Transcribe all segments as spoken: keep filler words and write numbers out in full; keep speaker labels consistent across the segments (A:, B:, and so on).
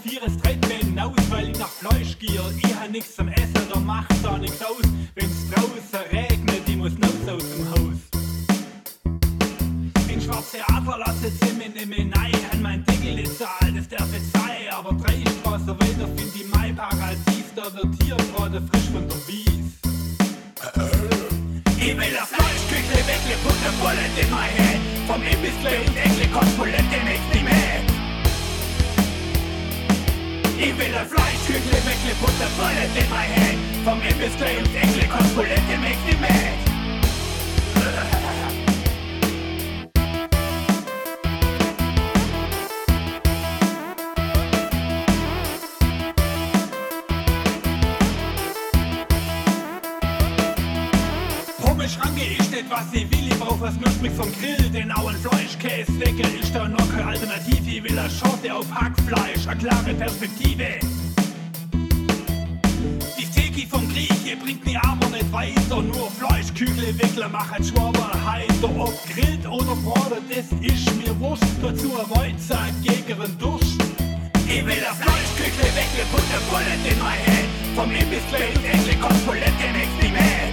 A: Tiere treibt mich hinaus, weil ich nach Fleisch gehe. Ich hab nix zum Essen, da macht da nix aus. Wenn's draußen regnet, ich muss raus aus dem Haus. In schwarze Adler lasse sie mich nicht mehr rein. Han mein Deckel nicht zahlt, das darf jetzt sein. Aber drei Straßen weiter find ich mein Paradies. Da wird hier gerade frisch von der Wies. Ich will das Fleischküchle wegle, Butter, Bullet in my head. Vom Imbissle und Eckle, Kostpulette, nix nicht mehr. Ich will das Fleischküchle wegle, Butter, Bullet in my head. Vom Imbissle und Eckle, Kostpulette, nix nicht mehr. Schranke ist nicht, was ich will, ich brauch was Knuspriges vom Grill, denn auch ein Fleischkäse-Deckel ist da noch keine Alternative, ich will eine Schorte auf Hackfleisch, eine klare Perspektive. Die Steki vom Grieche bringt mich aber nicht weiter, nur Fleischküchle, Wickler machen Schwaber heiter, ob grillt oder braten, das ist mir wurscht, dazu ein Weizen gegen den Durst. Ich will ein Fleischküchle, Wickler, Butter, Bullet in my head, vom Imbissle und Eckle, Kostpulette, nix nicht mehr.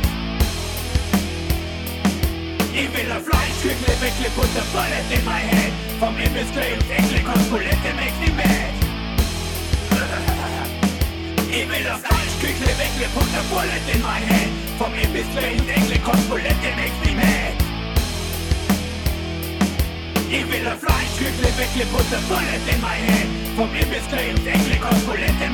A: Ich will ein Fleischküchle, Weckle, Butter, Bullet in my head. Vom Imbissle und Eckle, Kostpulette, makes me mad. Ich will ein Fleischküchle, Weckle, Butter, Bullet in my head. Vom Imbissle und Eckle, Kostpulette, makes me mad. Ich will ein Fleischküchle, Weckle, Butter, Bullet in my head. Vom Imbissle und Eckle, Kostpulette,